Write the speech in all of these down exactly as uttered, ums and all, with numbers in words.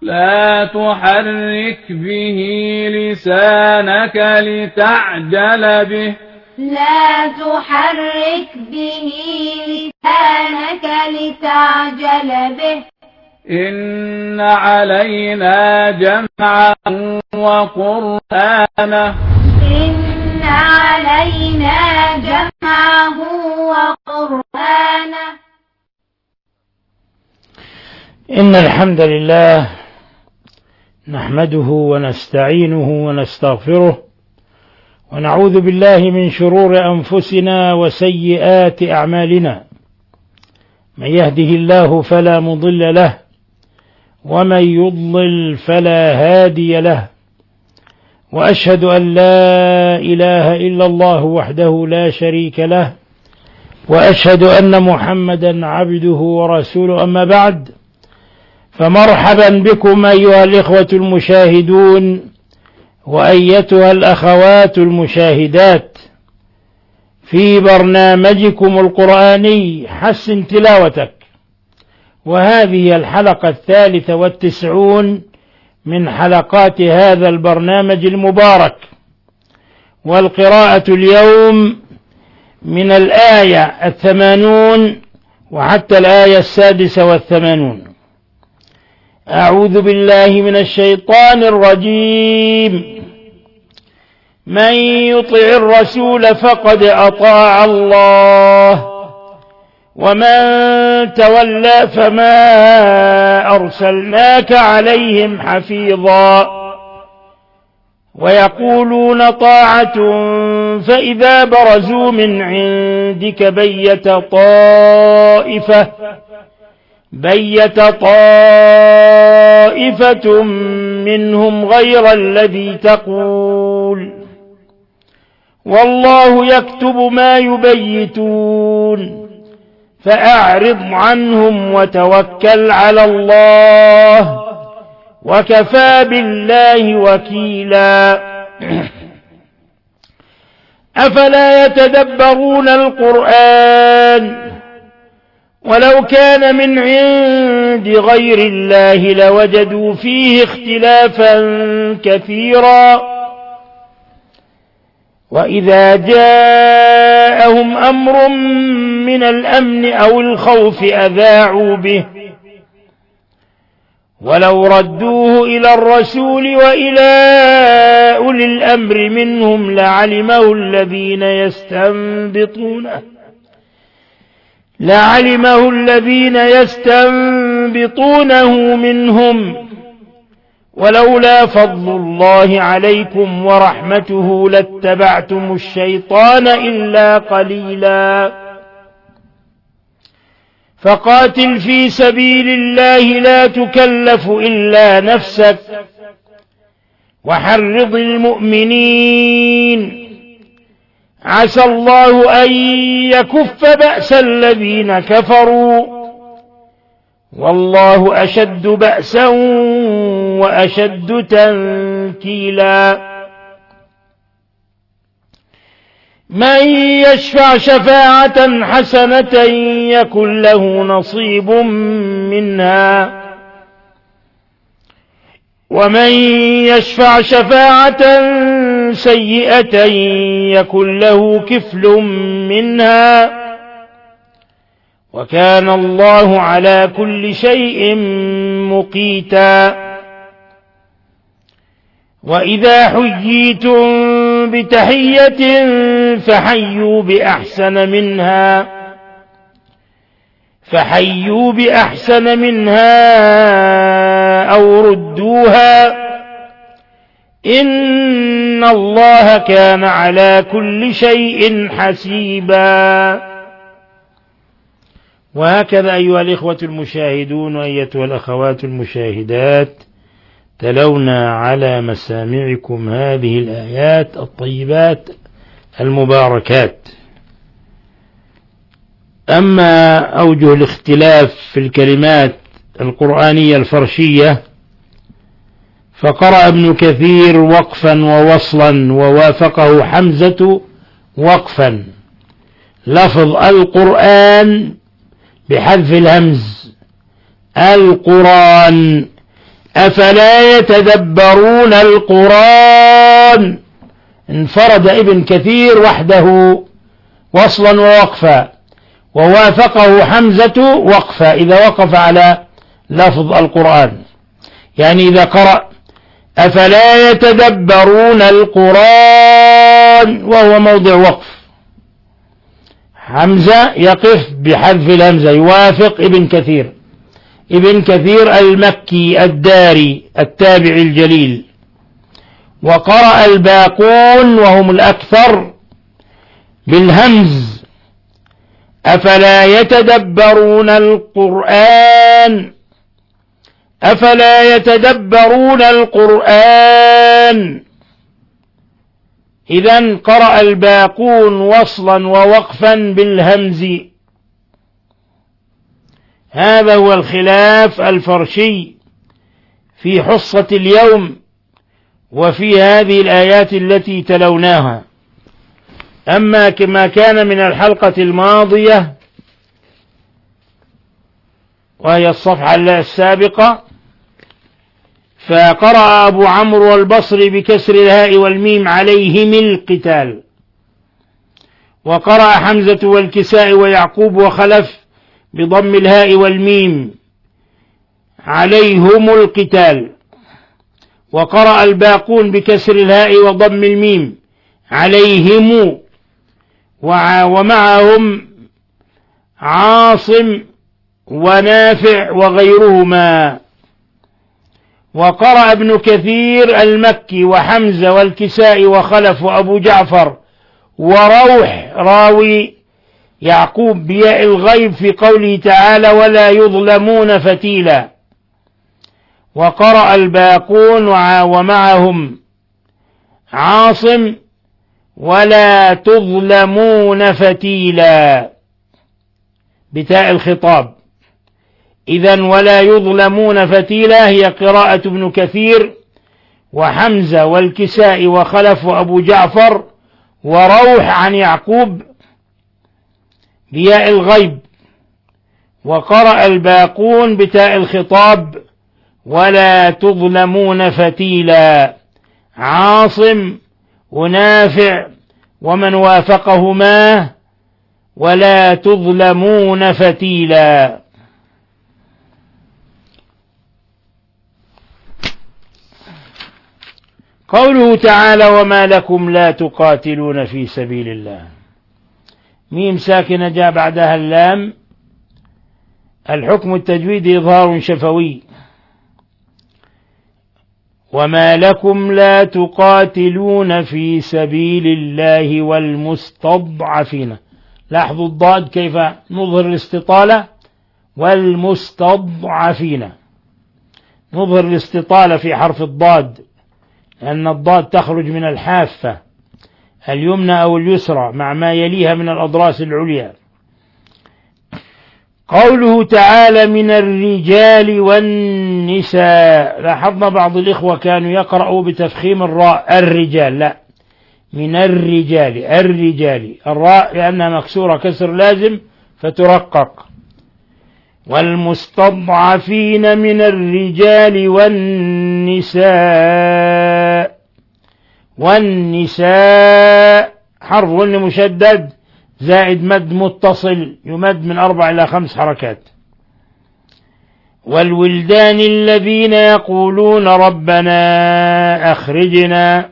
لا تحرك به لسانك لتعجل به لا تحرك به لسانك لتعجل به إن علينا جمعه وقرآنه إن علينا جمعه وقرآنه إن الحمد لله نحمده ونستعينه ونستغفره ونعوذ بالله من شرور أنفسنا وسيئات أعمالنا. من يهده الله فلا مضل له ومن يضلل فلا هادي له، وأشهد أن لا إله إلا الله وحده لا شريك له، وأشهد أن محمدا عبده ورسوله. أما بعد، فمرحبا بكم أيها الإخوة المشاهدون وأيتها الأخوات المشاهدات في برنامجكم القرآني حسن تلاوتك، وهذه الحلقة الثالثة والتسعون من حلقات هذا البرنامج المبارك. والقراءة اليوم من الآية الثمانون وحتى الآية السادسة والثمانون. أعوذ بالله من الشيطان الرجيم. من يطع الرسول فقد أطاع الله، ومن تولى فما أرسلناك عليهم حفيظا. ويقولون طاعة فإذا برزوا من عندك بيت طائفة بيت طائفة منهم غير الذي تقول، والله يكتب ما يبيتون، فأعرض عنهم وتوكل على الله، وكفى بالله وكيلا. أفلا يتدبرون القرآن؟ ولو كان من عند غير الله لوجدوا فيه اختلافا كثيرا. وإذا جاءهم أمر من الأمن أو الخوف أذاعوا به، ولو ردوه إلى الرسول وإلى أولي الأمر منهم لعلمه الذين يستنبطونه لعلمه الذين يستنبطونه منهم، ولولا فضل الله عليكم ورحمته لاتبعتم الشيطان إلا قليلا. فقاتل في سبيل الله لا تكلف إلا نفسك، وحرض المؤمنين، عسى الله أن يكف بأس الذين كفروا، والله أشد بأسا وأشد تنكيلا. من يشفع شفاعة حسنة يكن له نصيب منها، ومن يشفع شفاعة سيئة يكن له كفل منها، وكان الله على كل شيء مقيتا. وإذا حييتم بتحية فحيوا بأحسن منها فحيوا بأحسن منها أو ردوها، إن الله كان على كل شيء حسيبا. وهكذا أيها الإخوة المشاهدون وأيتها الأخوات المشاهدات، تلونا على مسامعكم هذه الآيات الطيبات المباركات. أما أوجه الاختلاف في الكلمات القرآنية الفرشية، فقرأ ابن كثير وقفا ووصلا، ووافقه حمزة وقفا، لفظ القرآن بحذف الهمز، القرآن، أفلا يتدبرون القرآن، انفرد ابن كثير وحده وصلا ووقفا، ووافقه حمزة وقفا إذا وقف على لفظ القرآن، يعني إذا قرأ أفلا يتدبرون القرآن وهو موضع وقف، حمزة يقف بحذف الهمزة، يوافق ابن كثير. ابن كثير المكي الداري التابعي الجليل. وقرأ الباقون وهم الأكثر بالهمز أفلا يتدبرون القرآن، أفلا يتدبرون القرآن. إذن قرأ الباقون وصلا ووقفا بالهمز. هذا هو الخلاف الفرشي في حصة اليوم وفي هذه الآيات التي تلوناها. أما كما كان من الحلقة الماضية وهي الصفحة السابقة، فقرأ أبو عمرو والبصري بكسر الهاء والميم عليهم القتال، وقرأ حمزة والكساء ويعقوب وخلف بضم الهاء والميم عليهم القتال، وقرأ الباقون بكسر الهاء وضم الميم عليهم، ومعهم عاصم ونافع وغيرهما. وقرأ ابن كثير المكي وحمزة والكساء وخلف وأبو جعفر وروح راوي يعقوب بياء الغيب في قوله تعالى ولا يظلمون فتيلا. وقرأ الباقون ومعهم عاصم ولا تظلمون فتيلا بتاء الخطاب. إذن ولا يظلمون فتيلا هي قراءة ابن كثير وحمزة والكساء وخلف وأبو جعفر وروح عن يعقوب بياء الغيب. وقرأ الباقون بتاء الخطاب ولا تظلمون فتيلا عاصم ونافع ومن وافقهما ولا تظلمون فتيلا. قوله تعالى وما لكم لا تقاتلون في سبيل الله، ميم ساكنة جاء بعدها اللام. الحكم التجويدي إظهار شفوي. وما لكم لا تقاتلون في سبيل الله والمستضعفين. لاحظوا الضاد كيف نظهر الاستطالة، والمستضعفين نظهر الاستطالة في حرف الضاد، لأن الضاد تخرج من الحافة اليمنى أو اليسرى مع ما يليها من الأضراس العليا. قوله تعالى من الرجال والنساء، لاحظنا بعض الإخوة كانوا يقرأوا بتفخيم الراء الرجال، لا، من الرجال الرجال، الراء لأنها مكسورة كسر لازم فترقق. والمستضعفين من الرجال والنساء، والنساء حرف غن مشدد زائد مد متصل يمد من أربع إلى خمس حركات. والولدان الذين يقولون ربنا أخرجنا،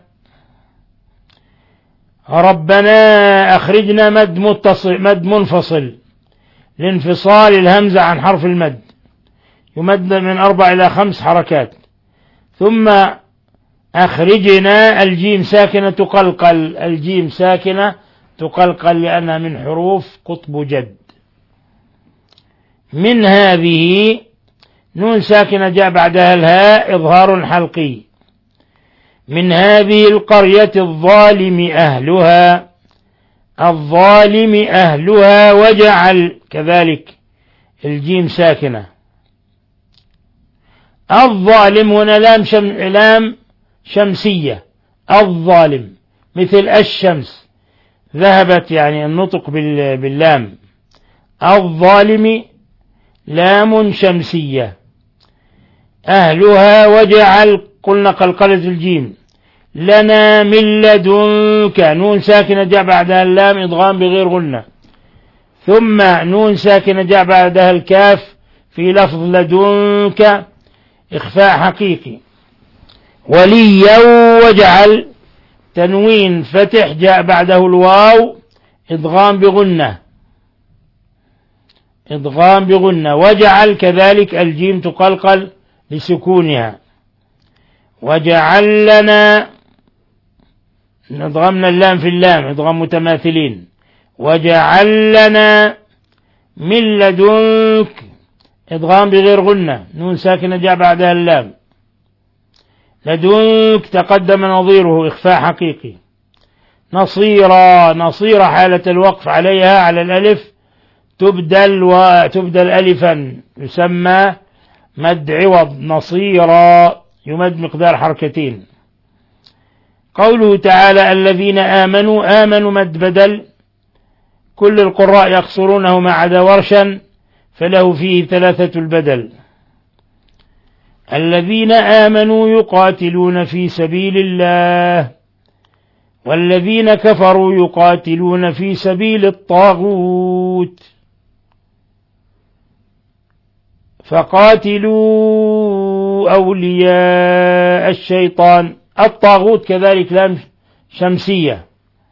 ربنا أخرجنا مد متصل مد منفصل لانفصال الهمزة عن حرف المد، يمد من أربع إلى خمس حركات. ثم أخرجنا الجيم ساكنة تقلقل، الجيم ساكنة تقلقل لأنها من حروف قطب جد. من هذه نون ساكنة جاء بعدها الهاء إظهار حلقي. من هذه القرية الظالم أهلها، الظالم أهلها، وجعل كذلك الجيم ساكنة. الظالم هنا لام شم لام شمسية، الظالم مثل الشمس ذهبت يعني النطق باللام. الظالم لام شمسية. أهلها وجعل قلنا قلقلة الجيم لنا من لدنك نون ساكنة جاء بعدها اللام إدغام بغير غنة ثم نون ساكنة جاء بعدها الكاف في لفظ لدنك إخفاء حقيقي وليا وجعل تنوين فتح جاء بعده الواو إدغام بغنة إدغام بغنة وجعل كذلك الجيم تقلقل لسكونها وجعل لنا ادغمنا اللام في اللام ادغام متماثلين وجعل لنا من لدنك ادغام بغير غنة نون ساكنة جاء بعدها اللام لدنك تقدم نظيره إخفاء حقيقي نصيرا نصيرا حالة الوقف عليها على الألف تبدل وتبدل ألفا يسمى مد عوض نصيرا يمد مقدار حركتين قوله تعالى الذين آمنوا آمنوا مد بدل كل القراء يقصرونه ما عدا ورشا فله فيه ثلاثة البدل الذين آمنوا يقاتلون في سبيل الله والذين كفروا يقاتلون في سبيل الطاغوت فقاتلوا أولياء الشيطان الطاغوت كذلك لام شمسية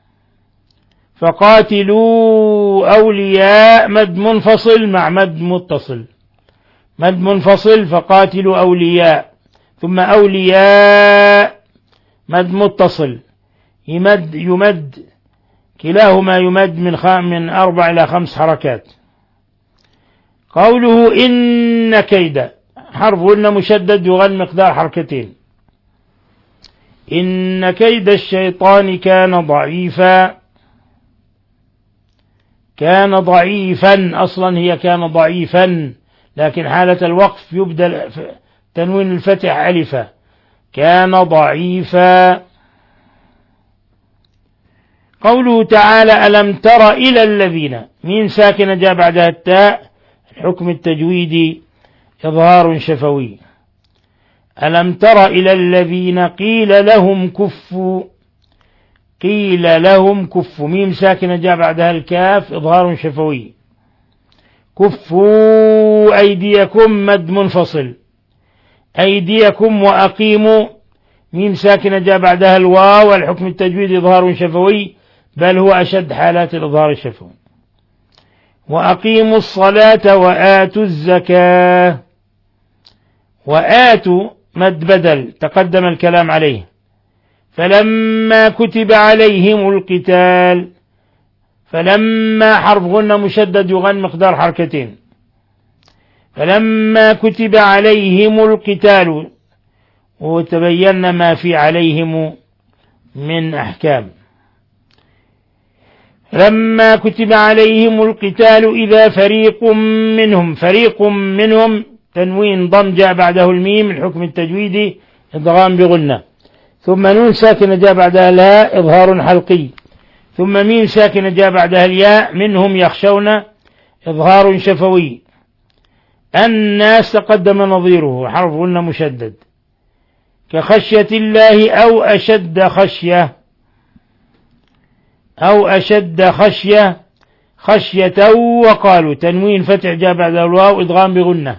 فقاتلوا أولياء مد منفصل مع مد متصل مد منفصل فقاتلوا أولياء ثم أولياء مد متصل يمد يمد كلاهما يمد من خام من أربع إلى خمس حركات قوله إن كيد حرف غنة مشدد يغن مقدار حركتين إن كيد الشيطان كان ضعيفا كان ضعيفا أصلا هي كان ضعيفا لكن حالة الوقف يبدل تنوين الفتح ألفا كان ضعيفا قوله تعالى ألم تر إلى الذين مين ساكنة جاء بعدها التاء الحكم التجويدي إظهار شفوي ألم تر إلى الذين قيل لهم كفوا قيل لهم كفوا ميم ساكنة جاء بعدها الكاف إظهار شفوي كفوا أيديكم مد منفصل أيديكم وأقيموا ميم ساكنة جاء بعدها الواو والحكم التجويدي إظهار شفوي بل هو أشد حالات الإظهار الشفوي وأقيموا الصلاة وآتوا الزكاة وآتوا مد بدل تقدم الكلام عليه فلما كتب عليهم القتال فلما حرف غنة مشدد يغن مقدار حركتين فلما كتب عليهم القتال وتبين ما في عليهم من أحكام لما كتب عليهم القتال إذا فريق منهم فريق منهم تنوين ضم جاء بعده الميم الحكم التجويدي إدغام بغنة ثم نون ساكنة جاء بعدها الهاء إظهار حلقي ثم ميم ساكنة جاء بعدها الياء منهم يخشون إظهار شفوي الناس تقدم نظيره حرف غنة مشدد كخشية الله أو أشد خشية أو أشد خشية خشية وقالوا تنوين فتح جاء بعد الواو إدغام بغنة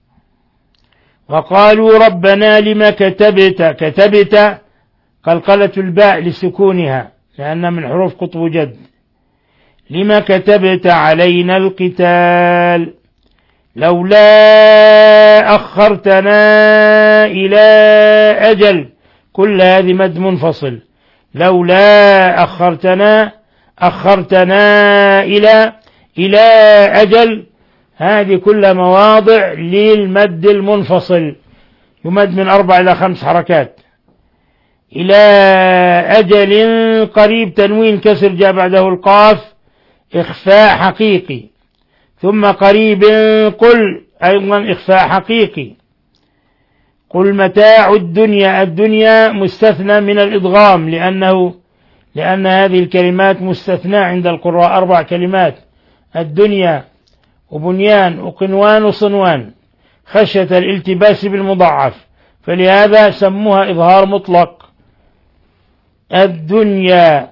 وقالوا ربنا لما كتبت كتبت قلقلة الباء لسكونها لأن من حروف قطب جد لما كتبت علينا القتال لولا أخرتنا إلى أجل كل هذه مد منفصل لولا أخرتنا أخرتنا إلى إلى أجل هذه كل مواضع للمد المنفصل يمد من أربع إلى خمس حركات إلى أجل قريب تنوين كسر جاء بعده القاف إخفاء حقيقي ثم قريب قل أيضا إخفاء حقيقي قل متاع الدنيا الدنيا مستثنى من الإدغام لأنه لأن هذه الكلمات مستثنى عند القراء أربع كلمات الدنيا وبنيان وقنوان وصنوان خشية الالتباس بالمضاعف، فلهذا سموها إظهار مطلق. الدنيا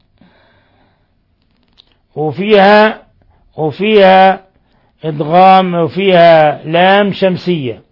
وفيها وفيها إدغام وفيها لام شمسية.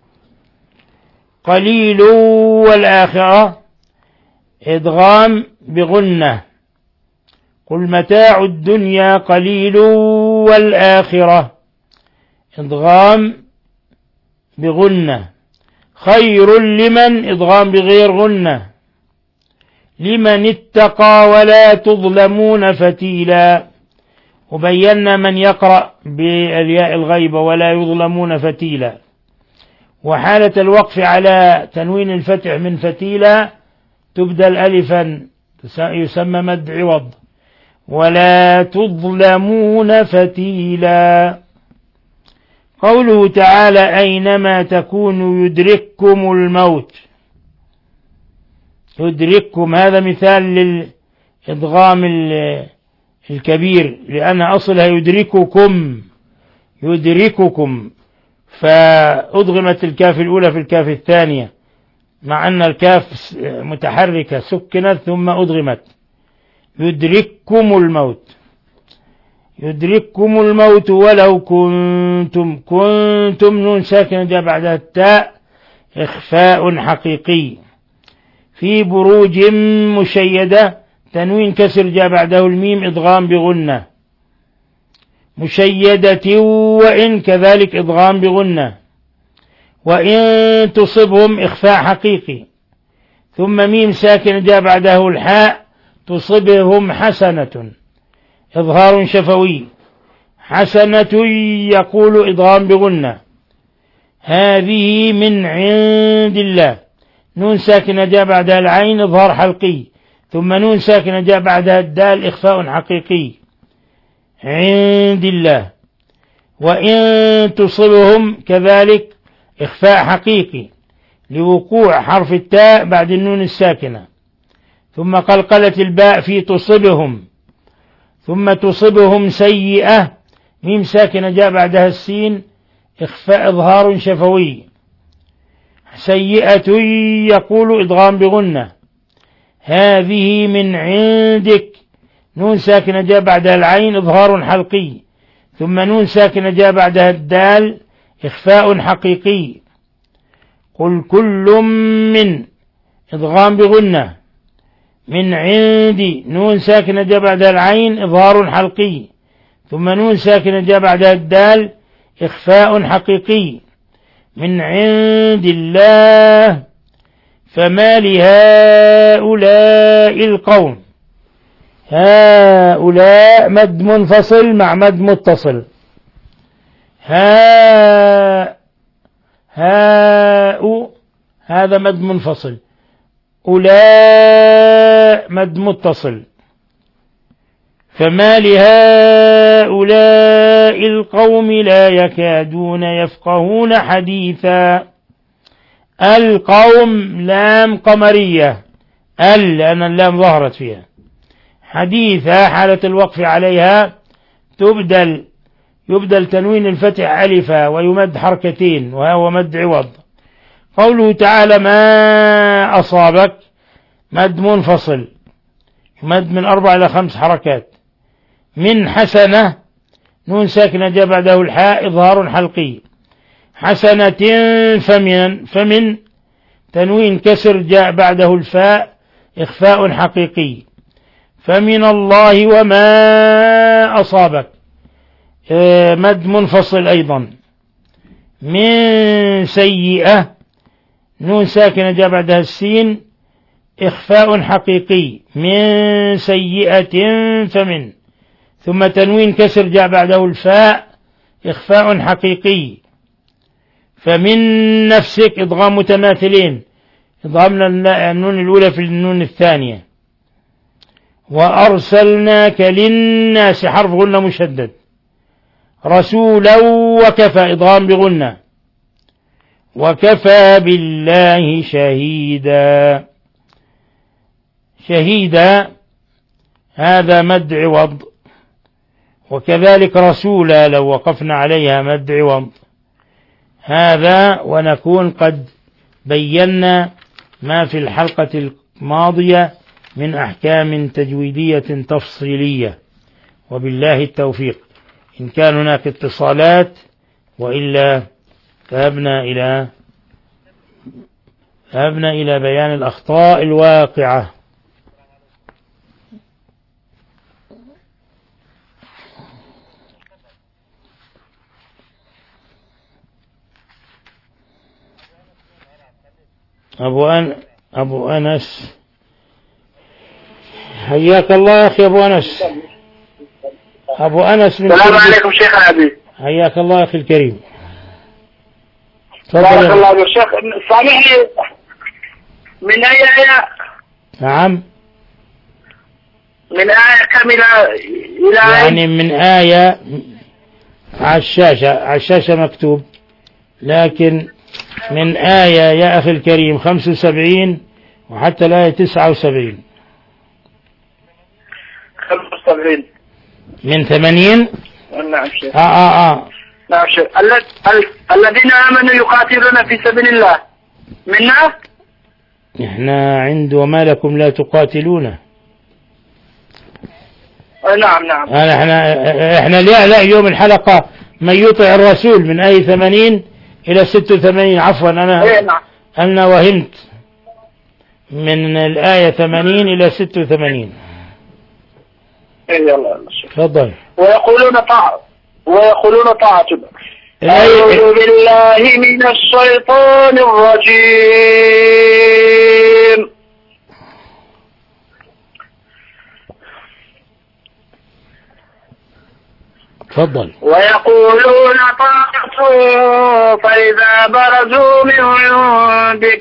قليل والآخرة إدغام بغنة. قل متاع الدنيا قليل والآخرة إدغام بغنة. خير لمن إدغام بغير غنة. لمن اتقى ولا تظلمون فتيلا. وبينا من يقرأ بالياء الغيبة ولا يظلمون فتيلا. وحالة الوقف على تنوين الفتح من فتيلا تبدل ألفا يسمى مد عوض. ولا تظلمون فتيلا. قوله تعالى أينما تكونوا يدرككم الموت. يدرككم هذا مثال للإدغام الكبير، لأن أصلها يدرككم يدرككم، فأدغمت الكاف الأولى في الكاف الثانية، مع أن الكاف متحركة سكنت ثم أدغمت. يدرككم الموت. يدرككم الموت ولو كنتم كنتم نون ساكنة جاء بعدها التاء إخفاء حقيقي. في بروج مشيدة تنوين كسر جاء بعده الميم إدغام بغنة. مشيدة وإن كذلك إدغام بغنة. وإن تصبهم إخفاء حقيقي. ثم ميم ساكن جاء بعده الحاء تصبهم حسنة إظهار شفوي. حسنة يقول إدغام بغنة. هذه من عند الله. نون ساكنة جاء بعدها العين إظهار حلقي. ثم نون ساكنة جاء بعدها الدال إخفاء حقيقي. عند الله. وإن تصبهم كذلك إخفاء حقيقي لوقوع حرف التاء بعد النون الساكنة. ثم قلقلت الباء في تصبهم. ثم تصبهم سيئة ميم ساكنة جاء بعدها السين إخفاء إظهار شفوي. سيئة يقول إدغام بغنة. هذه من عندك نون ساكنة جاء بعدها العين إظهار حلقي. ثم نون ساكنة جاء بعدها الدال إخفاء حقيقي. قل كل من إدغام بغنة. من عندي نون ساكنة جاء بعدها العين إظهار حلقي. ثم نون ساكنة جاء بعدها الدال إخفاء حقيقي. من عند الله. فما لهؤلاء القوم. هؤلاء مد منفصل مع مد متصل. ها هاء هذا مد منفصل. أولاء مد متصل. فما لهؤلاء القوم لا يكادون يفقهون حديثا. القوم لام قمرية ال لأن اللام ظهرت فيها. حديثا حالة الوقف عليها تبدل يبدل تنوين الفتح ألفا ويمد حركتين وهو مد عوض. قوله تعالى ما أصابك مد منفصل يمد من أربع إلى خمس حركات. من حسنة نون ساكنة جاء بعده الحاء إظهار حلقي. حسنة فمن فمن تنوين كسر جاء بعده الفاء إخفاء حقيقي. فمن الله وما أصابك مد منفصل أيضا. من سيئة نون ساكنة جاء بعدها السين إخفاء حقيقي. من سيئة فمن ثم تنوين كسر جاء بعده الفاء إخفاء حقيقي. فمن نفسك إدغام متماثلين إدغامنا النون الأولى في النون الثانية. وأرسلناك للناس حرف غنة مشدد. رسولا وكفى إدغام بغنة. وكفى بالله شهيدا. شهيدا هذا مد عوض. وكذلك رسولا لو وقفنا عليها مد عوض. هذا ونكون قد بينا ما في الحلقة الماضية من أحكام تجويدية تفصيلية، وبالله التوفيق. إن كان هناك اتصالات، وإلا ذهبنا إلى ذهبنا إلى بيان الأخطاء الواقعة. أبو أن أبو أنس، حياك الله أخي أبو أنس. أبو أنس من السلام عليكم شيخ أبي. حياك الله أخي الكريم. بارك الله فيك شيخ. سامحني، من أي آية؟ نعم، من آية كم إلى إلى يعني من آية على الشاشة على الشاشة مكتوب، لكن من آية يا أخي الكريم خمس وسبعين وحتى الآية تسعة وسبعين. خمس وسبعين من ثمانين. نعم شيخ. آه آه آه نعم شيخ. الذين آمنوا يقاتلون في سبيل الله منا. إحنا عند وما لكم لا تقاتلون. نعم نعم. احنا احنا لا لا يوم الحلقة من يطع الرسول من آية ثمانين إلى ستة وثمانين. عفوا أنا إيه نعم. أنا وهمت، من الآية ثمانين إلى ستة وثمانين. إيه يلا يلا شيخ. تفضل. ويقولون طاعة ويقولون طاعة. أعوذ بالله من الشيطان الرجيم. تفضل. ويقولون طاعة فإذا برزوا من عندك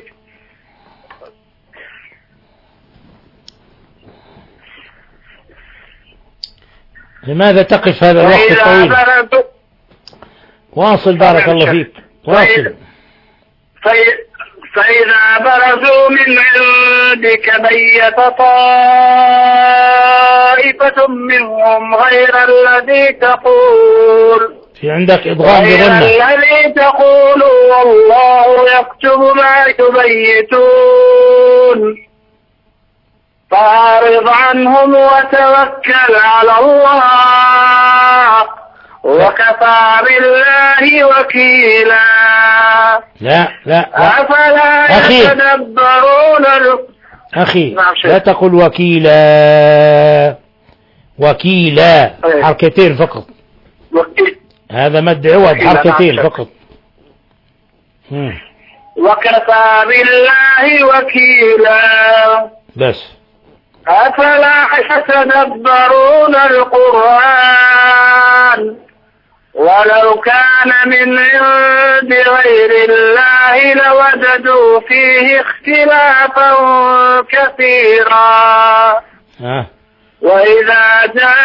لماذا تقف هذا الوقت الطويل؟ واصل بارك الله فيك، واصل. فإذا برزوا من عندك بيت طائفة منهم غير الذي تقول. في عندك إضغام بغنة. الذي تقول والله يكتب ما يبيتون. فأعرض عنهم وتوكل على الله وكفى بالله وكيلا. لا لا, لا. أفلا أخي. يتدبرون ال... أخي نعم لا تقل وكيلا. وكيلا حركتين فقط. وكيل. هذا مد عوض حركتين فقط. هم. وكفى بالله وكيلا. بس. أفلا يتدبرون القرآن ولو كان من عند غير الله لوجدوا فيه اختلافا كثيرا. آه. وإذا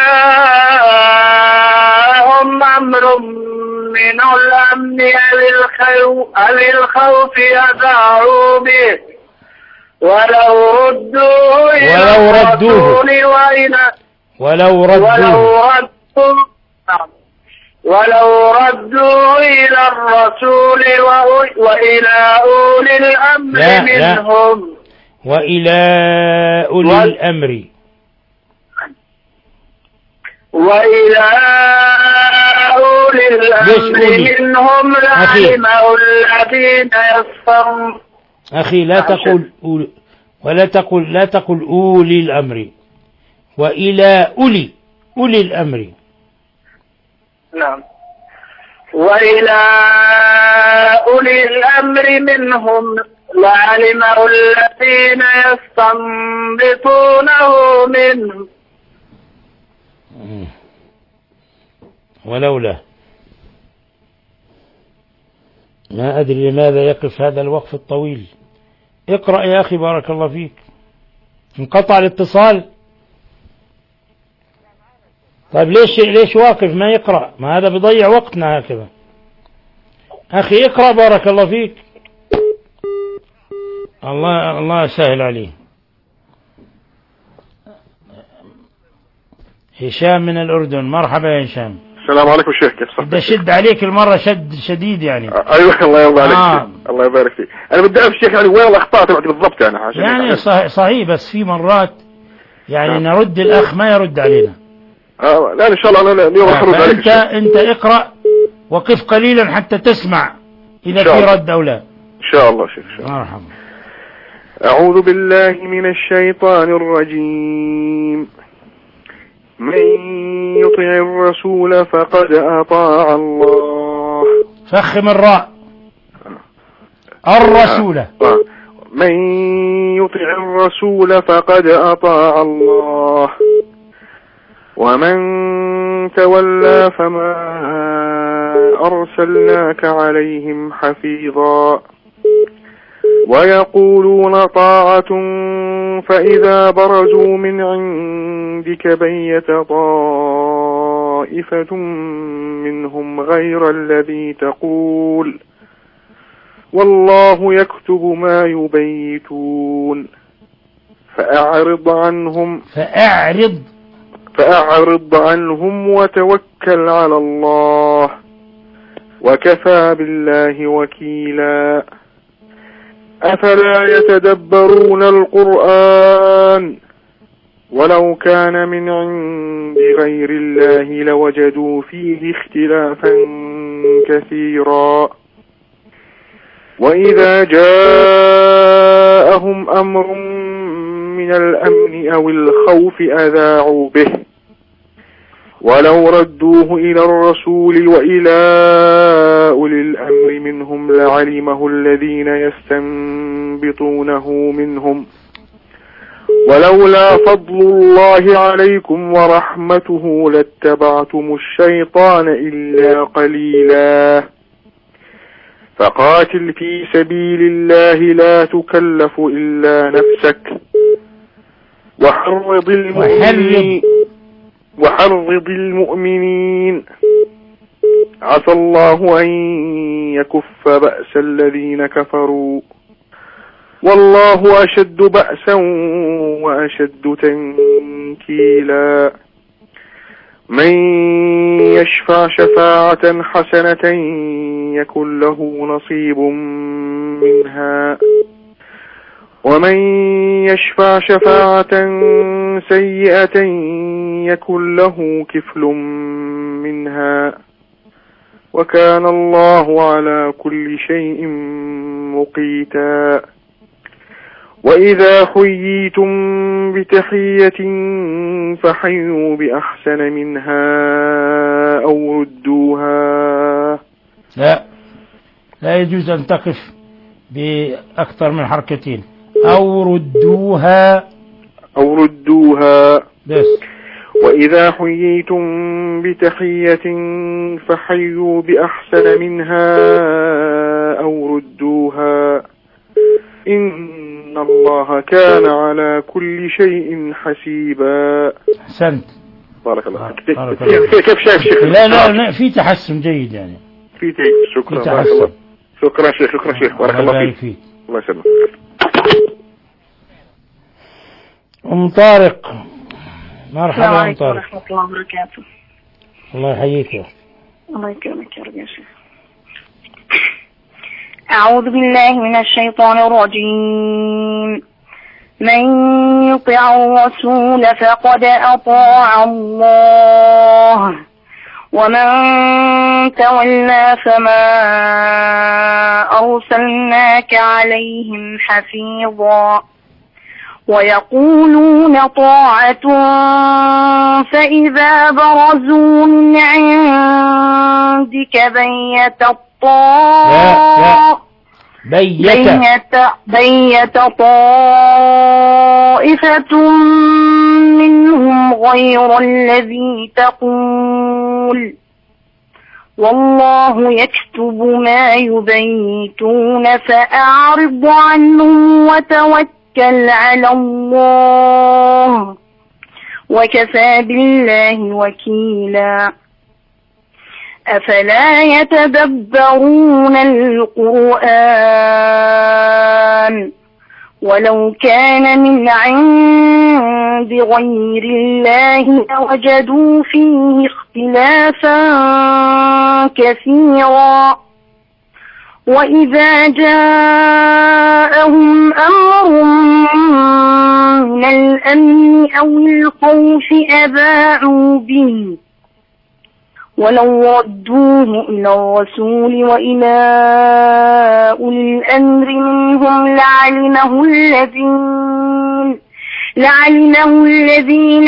جاءهم أمر من الأمن أو الخوف أذاعوا به ولو ردوه إلى الرسول وإلى ولو ردوه ولو ردوه إلى الرسول وإلى أولي الأمر لا منهم. لا. وإلى أولي الأمر وإلى أولي الأمر منهم لعلمه الذين يسرون. أخي لا تقول أول ولا تقول لا تقول أولي الأمر، وإلى أولي أولي الأمر. نعم. وإلى أولي الأمر منهم لعلمه الذين يستنبطونه منه. ولولا ما أدري لماذا يقف هذا الوقف الطويل. اقرأ يا أخي بارك الله فيك. انقطع الاتصال. طيب ليش ليش واقف ما يقرأ؟ ما هذا بيضيع وقتنا هكذا. أخي اقرأ بارك الله فيك. الله الله يسهل عليه. هشام من الأردن. مرحبا يا هشام. السلام عليكم شيخ، كيف صحتك؟ بدي شد عليك المرة شد شديد يعني. ايوه الله يرضى عليك. آه. الله يبارك فيك. انا بدي اعرف شيخ يعني وين الاخطاء تبعتي بالضبط يعني عشان يعني صحيح, صحيح بس في مرات يعني نعم. نرد الاخ ما يرد علينا. اه لا ان شاء الله انا اليوم راح ارد عليك. انت انت اقرأ وقف قليلا حتى تسمع اذا في رد او لا. ان شاء الله شيخ. ان شاء الله. مرحبا. اعوذ بالله من الشيطان الرجيم. من يطع الرسول فقد أطاع الله. فخم الراء. الرسول. آه. آه. من يطع الرسول فقد أطاع الله ومن تولى فما أرسلناك عليهم حفيظا ويقولون طاعة فإذا برزوا من عندك بيت طائفة منهم غير الذي تقول والله يكتب ما يبيتون فأعرض عنهم فأعرض فأعرض عنهم وتوكل على الله وكفى بالله وكيلا. أفلا يتدبرون القرآن ولو كان من عند غير الله لوجدوا فيه اختلافا كثيرا وإذا جاءهم أمر من الأمن أو الخوف أذاعوا به ولو ردوه إلى الرسول وإلى أولي الأمر منهم لعلمه الذين يستنبطونه منهم ولولا فضل الله عليكم ورحمته لاتبعتم الشيطان إلا قليلا فقاتل في سبيل الله لا تكلف إلا نفسك وحرض المؤمنين وحرض المؤمنين عسى الله أن يكف بأس الذين كفروا والله أشد بأسا وأشد تنكيلا. من يشفع شفاعة حسنة يكن له نصيب منها ومن يشفع شفاعة سيئة يكن له كفل منها وكان الله على كل شيء مقيتا. وإذا حييتم بتحية فحيوا بأحسن منها أو ردوها. لا لا يجوز أن تقف بأكثر من حركتين. أو ردوها أو ردوها بس. وإذا حييتم بتحية فحيوا بأحسن منها أو ردوها إن الله كان على كل شيء حسيبا. أحسنت. بارك الله. بارك الله. كيف شايف شيخ؟ لا لا لا في تحسن جيد يعني. في تحسن. شكرا. في تحسن. شكرا شيخ. شكرا شيخ. بارك الله فيك. الله يسلمك. أم طارق. مرحبا السلام أم طارق. ورحمة الله وبركاته. الله يحييك يا الله يكرمك يا رب يا شيخ. أعوذ بالله من الشيطان الرجيم. من يطع الرسول فقد أطاع الله ومن تولى فما أرسلناك عليهم حفيظا ويقولون طاعة فإذا برزوا من عندك بيت الطاعة بيت بيت طائفة منهم غير الذي تقول والله يكتب ما يبيتون فأعرض عنهم وتوكل على الله وكفى بالله وكيلا. أفلا يتدبرون القرآن ولو كان من عند بغير الله لوجدوا فيه اختلافا كثيرا. وإذا جاءهم أمر من الأمن أو الخوف أذاعوا به ولو ردوه إلى الرسول وإلى أولي الأمر منهم لعلمه الذين لعلمه الذين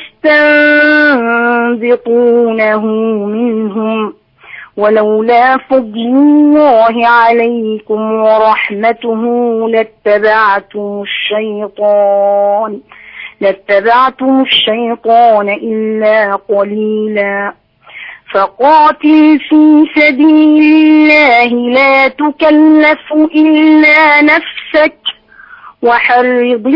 يستنبطونه منهم ولولا فضل الله عليكم ورحمته لاتبعتم الشيطان لاتبعتم الشيطان إلا قليلا. فقاتل في سبيل الله لا تكلف إلا نفسك وحرض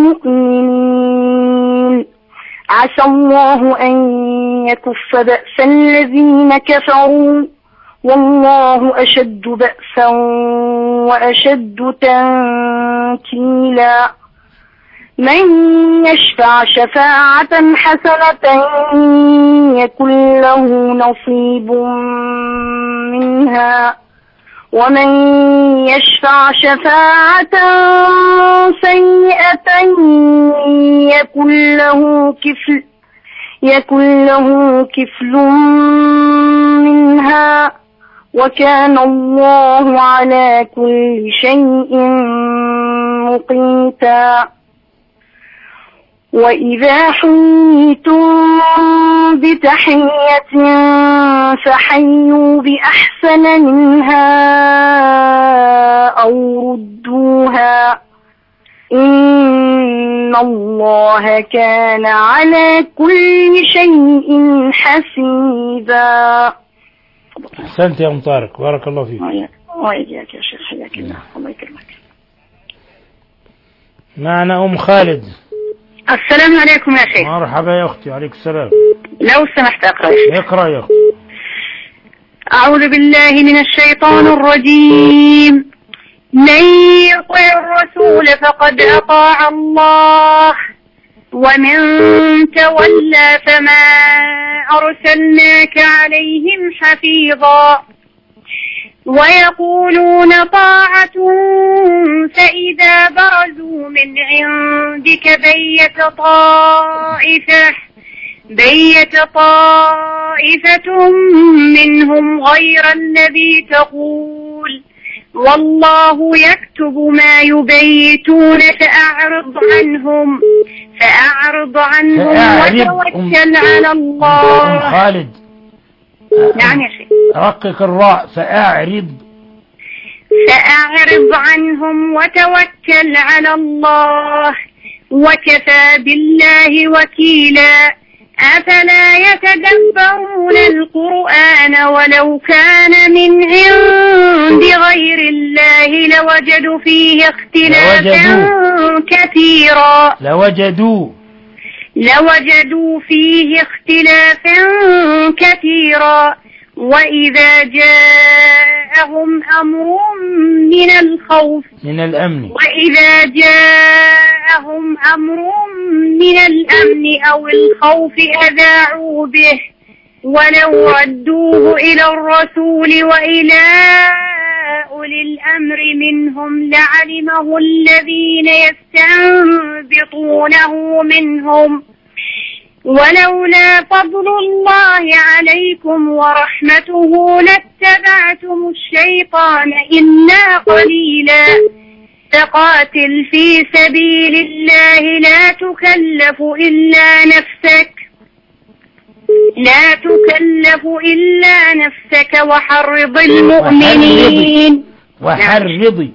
المؤمنين عسى الله أن يكف بأس الذين كفروا والله أشد بأسا وأشد تنكيلا. من يشفع شفاعة حسنة يكن له نصيب منها ومن يشفع شفاعة سيئة يكن له كفل يكن له كفل منها وكان الله على كل شيء مقيتا. وإذا حييتم بتحية فحيوا بأحسن منها أو ردوها إن الله كان على كل شيء حسيبا. أحسنت يا أم طارق، بارك الله فيك. وإياك يا شيخ، حياك الله، الله يكرمك. معنا أم خالد. السلام عليكم يا شيخ. مرحبا يا أختي. عليك السلام. لو سمحت أقرأ. اقرأ يا أختي. أعوذ بالله من الشيطان الرجيم. من يطع الرسول فقد أطاع الله ومن تولى فما أرسلناك عليهم حفيظا. ويقولون طاعة فإذا برزوا من عندك بيت طائفة بيت طائفة منهم غير الذي تقول والله يكتب ما يبيتون فأعرض عنهم فأعرض عنهم وتوكل على الله. أم خالد. نعم يا شيخ. رقق الراء. فأعرض فأعرض عنهم وتوكل على الله وكفى بالله وكيلا. أفلا يتدبرون القرآن ولو كان من عند غير الله لوجدوا فيه اختلافا كثيرا لوجدوا لوجدوا فيه اختلافا كثيرا. وإذا جاءهم أمر من الخوف من الأمن وإذا جاءهم أمر من الأمن أو الخوف أذاعوا به ولو ردوه إلى الرسول وإلى أولي الأمر منهم لعلمه الذين يستنبطونه منهم ولولا فضل الله عليكم ورحمته لاتبعتم الشيطان إلا قليلا. فقاتل في سبيل الله لا تكلف إلا نفسك لا تكلف إلا نفسك وحرض المؤمنين وحرضي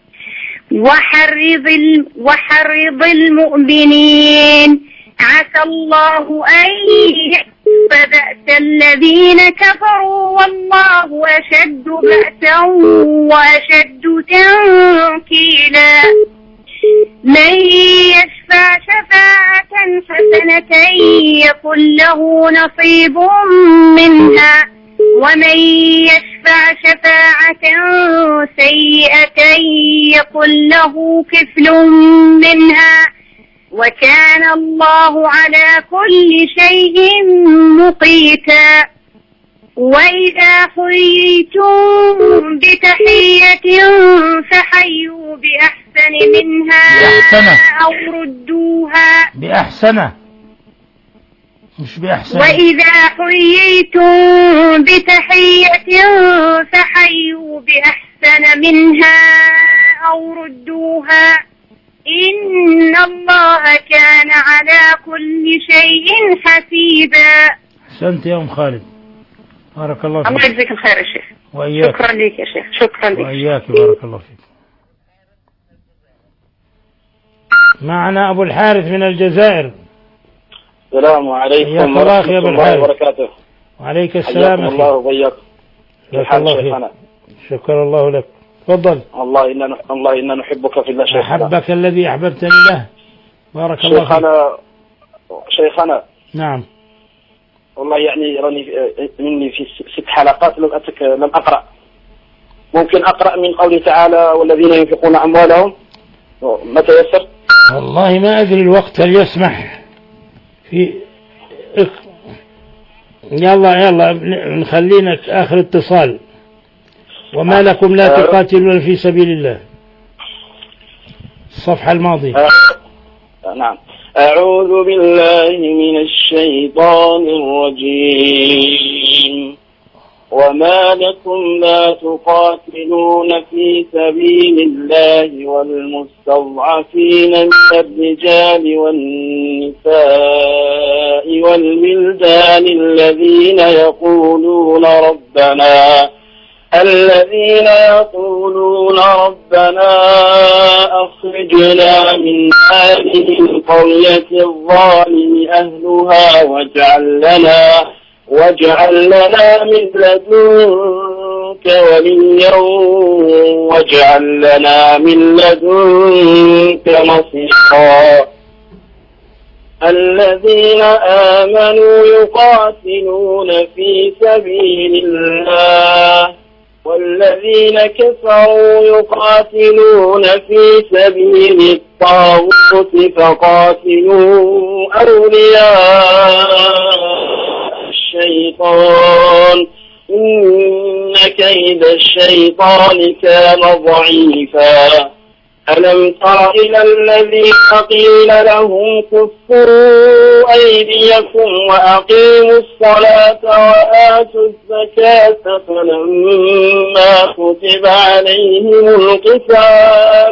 وحرض وحرض المؤمنين عسى الله أن يكف بأس الذين كفروا والله أشد بأسا وأشد تنكيلا. من يشفع شفاعة حسنة يكن له نصيب منها ومن يشفع شفاعة سيئة يكن له كفل منها وكان الله على كل شيء مقيتا. وإذا حييتم بتحية فحيوا بأحسن منها بأحسن. أو ردوها بأحسن مش بأحسن. وإذا حييتم بتحية فحيوا بأحسن منها أو ردوها إن الله كان على كل شيء حسيبا. أحسنت يا أم خالد، بارك الله فيك. الله يجزيك الخير يا شيخ. وإياك. شكرا لك يا شيخ. شكرا لك. وإياك بارك الله فيك. معنا أبو الحارث من الجزائر. السلام عليكم ورحمة الله وبركاته. وعليك السلام. الله وبياكم. الله فيك. شكر الله لك. تفضل. الله إنا الله إنا نحبك في الله شيخنا. أحبك الذي أحببتني له. بارك الله فيك. شيخنا شيخنا. نعم. والله يعني راني مني في ست حلقات لم أتك لم أقرأ. ممكن أقرأ من قوله تعالى والذين ينفقون أموالهم متى يسر؟ والله ما أدري الوقت هل يسمح في يلا يلا نخلينا آخر اتصال. وما لكم لا تقاتلون في سبيل الله. الصفحة الماضية. نعم. أعوذ بالله من الشيطان الرجيم. وما لكم لا تقاتلون في سبيل الله والمستضعفين من الرجال والنساء والولدان الذين يقولون ربنا الذين يقولون ربنا أخرجنا من هذه القرية الظالم أهلها واجعل لنا واجعل لنا من لدنك وليا واجعل لنا من لدنك نصيرا. الذين آمنوا يقاتلون في سبيل الله والذين كفروا يقاتلون في سبيل الطاغوت فقاتلوا أولياء الشيطان إن كيد الشيطان كان ضعيفا. ألم تر إلى الذين قيل لهم كفوا أيديكم وأقيموا الصلاة وآتوا الزكاة فلما كتب عليهم القتال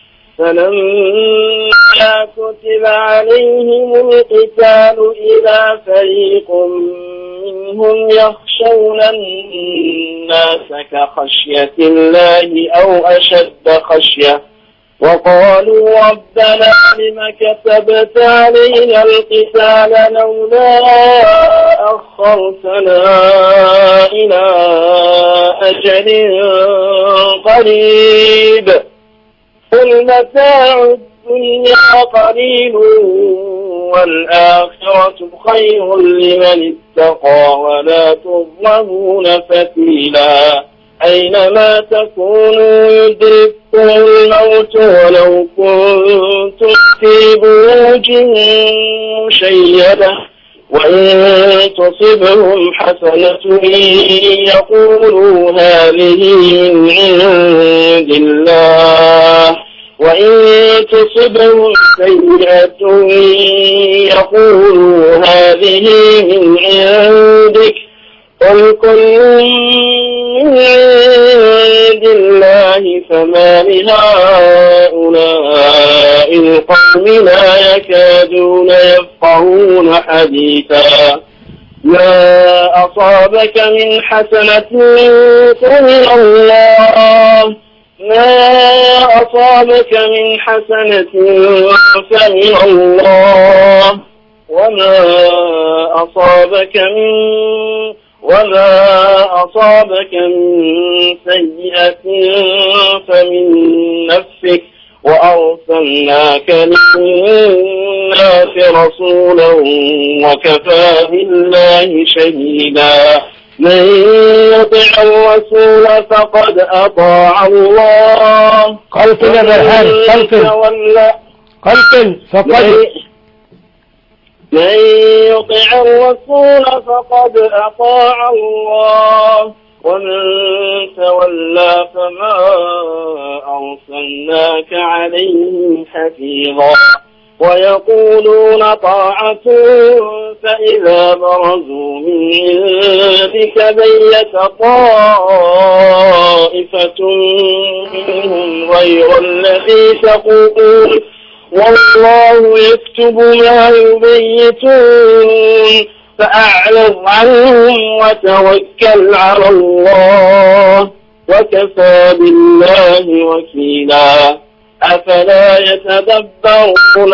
فلما كتب عليهم القتال إذا فريق منهم يخشون الناس كخشية الله أو أشد خشية وقالوا ربنا لم كتبت علينا القتال لولا أخرتنا إلى أجل قريب قل متاع الدنيا قليل والآخرة خير لمن اتقى ولا تظلمون فتيلا. أينما تكونوا يدرككم الموت ولو كنتم في بروج مشيدة وإن تصبهم حسنة يقولوا هذه من عند الله وإن تصبهم سيئة يقولوا هذه من عندك قل كل من عند الله فما لهؤلاء القوم لا يكادون يفقهون حديثا. ما أصابك من حسنة فمن الله ما أصابك من حسنة فمن الله وما أصابك من وما أصابك من سيئة فمن نفسك وأرسلناك للناس رسولا وكفى بالله شهيدا. من يطع الرسول فقد أطاع الله قلت يا بالحارث قلت قلقل فقد من يطع الرسول فقد أطاع الله ومن تولى فما أرسلناك عليهم حفيظا ويقولون طاعة فإذا برزوا من عندك بيت طائفة منهم غير الذي تقول والله يكتب ما يبيتون فأعرض عنهم وتوكل على الله وكفى بالله وكيلا أفلا يتدبرون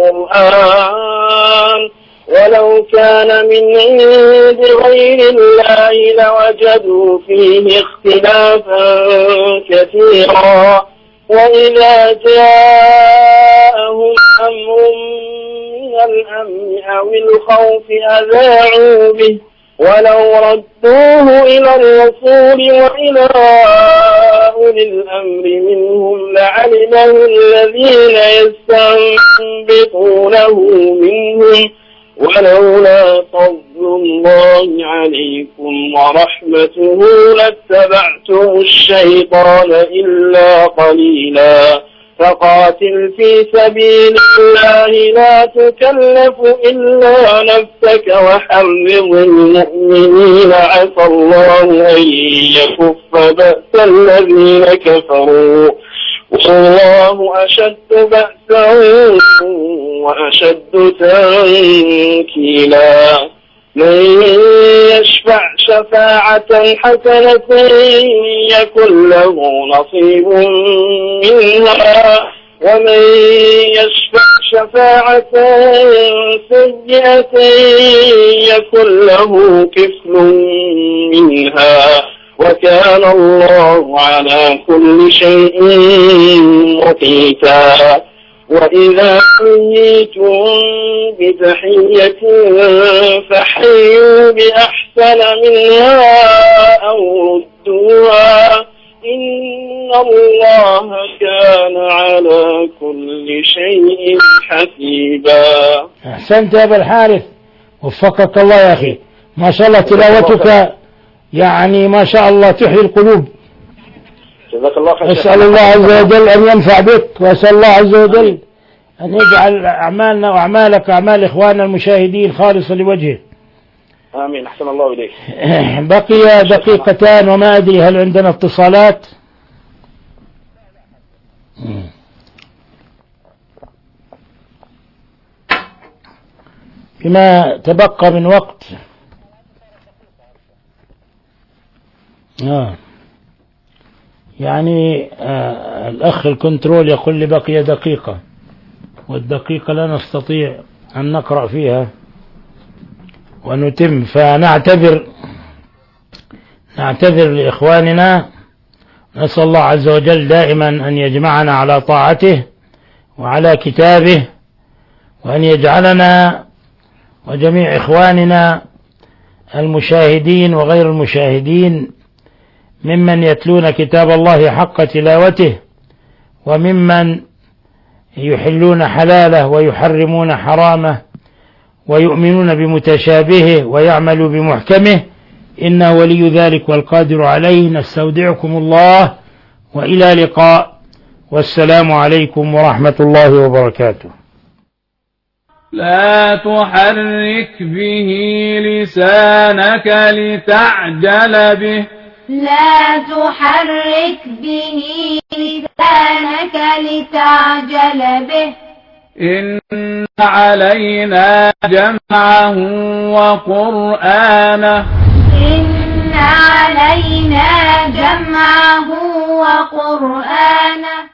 القرآن ولو كان من عند غير الله لوجدوا فيه اختلافا كثيرا وإذا جاءهم أمر من الأمن أو الخوف أذاعوا به ولو ردوه إلى الرسول وإلى أولي الأمر منهم لعلمه الذين يستنبطونه منهم ولولا فضل الله عليكم ورحمته لاتبعتم الشيطان إلا قليلا فقاتل في سبيل الله لا تكلف إلا نفسك وحرض المؤمنين عسى الله أن يكف بأس الذين كفروا والله أشد بأسا وأشد تنكيلا من يشفع شفاعة حسنة يكن له نصيب منها ومن يشفع شفاعة سيئة يكن له كفل منها وكان الله على كل شيء مقيتا وإذا حييتم بتحية فحيوا بأحسن منها أو ردوها إن الله كان على كل شيء حسيبا. أحسنت يا أبا الحارث وفقك الله يا أخي ما شاء الله تلاوتك يعني ما شاء الله تحيي القلوب. جزاك الله خير. أسأل الله عز وجل أن ينفع بك وأسأل الله عز وجل أن يجعل أعمالنا وأعمالك أعمال إخواننا المشاهدين خالصة لوجهه. آمين. أحسن الله إليك. بقي دقيقتان وما أدري هل عندنا اتصالات؟ بما تبقى من وقت آه. يعني آه الأخ الكنترول يقول لي بقي دقيقة والدقيقة لا نستطيع أن نقرأ فيها ونتم فنعتذر نعتذر لإخواننا. نسأل الله عز وجل دائما أن يجمعنا على طاعته وعلى كتابه وأن يجعلنا وجميع إخواننا المشاهدين وغير المشاهدين ممن يتلون كتاب الله حق تلاوته وممن يحلون حلاله ويحرمون حرامه ويؤمنون بمتشابهه ويعملوا بمحكمه إنه ولي ذلك والقادر عليه. نستودعكم الله وإلى لقاء والسلام عليكم ورحمة الله وبركاته. لا تحرك به لسانك لتعجل به لا تحرك به لسانك لتعجل به إن علينا جمعه وقرآنه إن علينا جمعه وقرآنه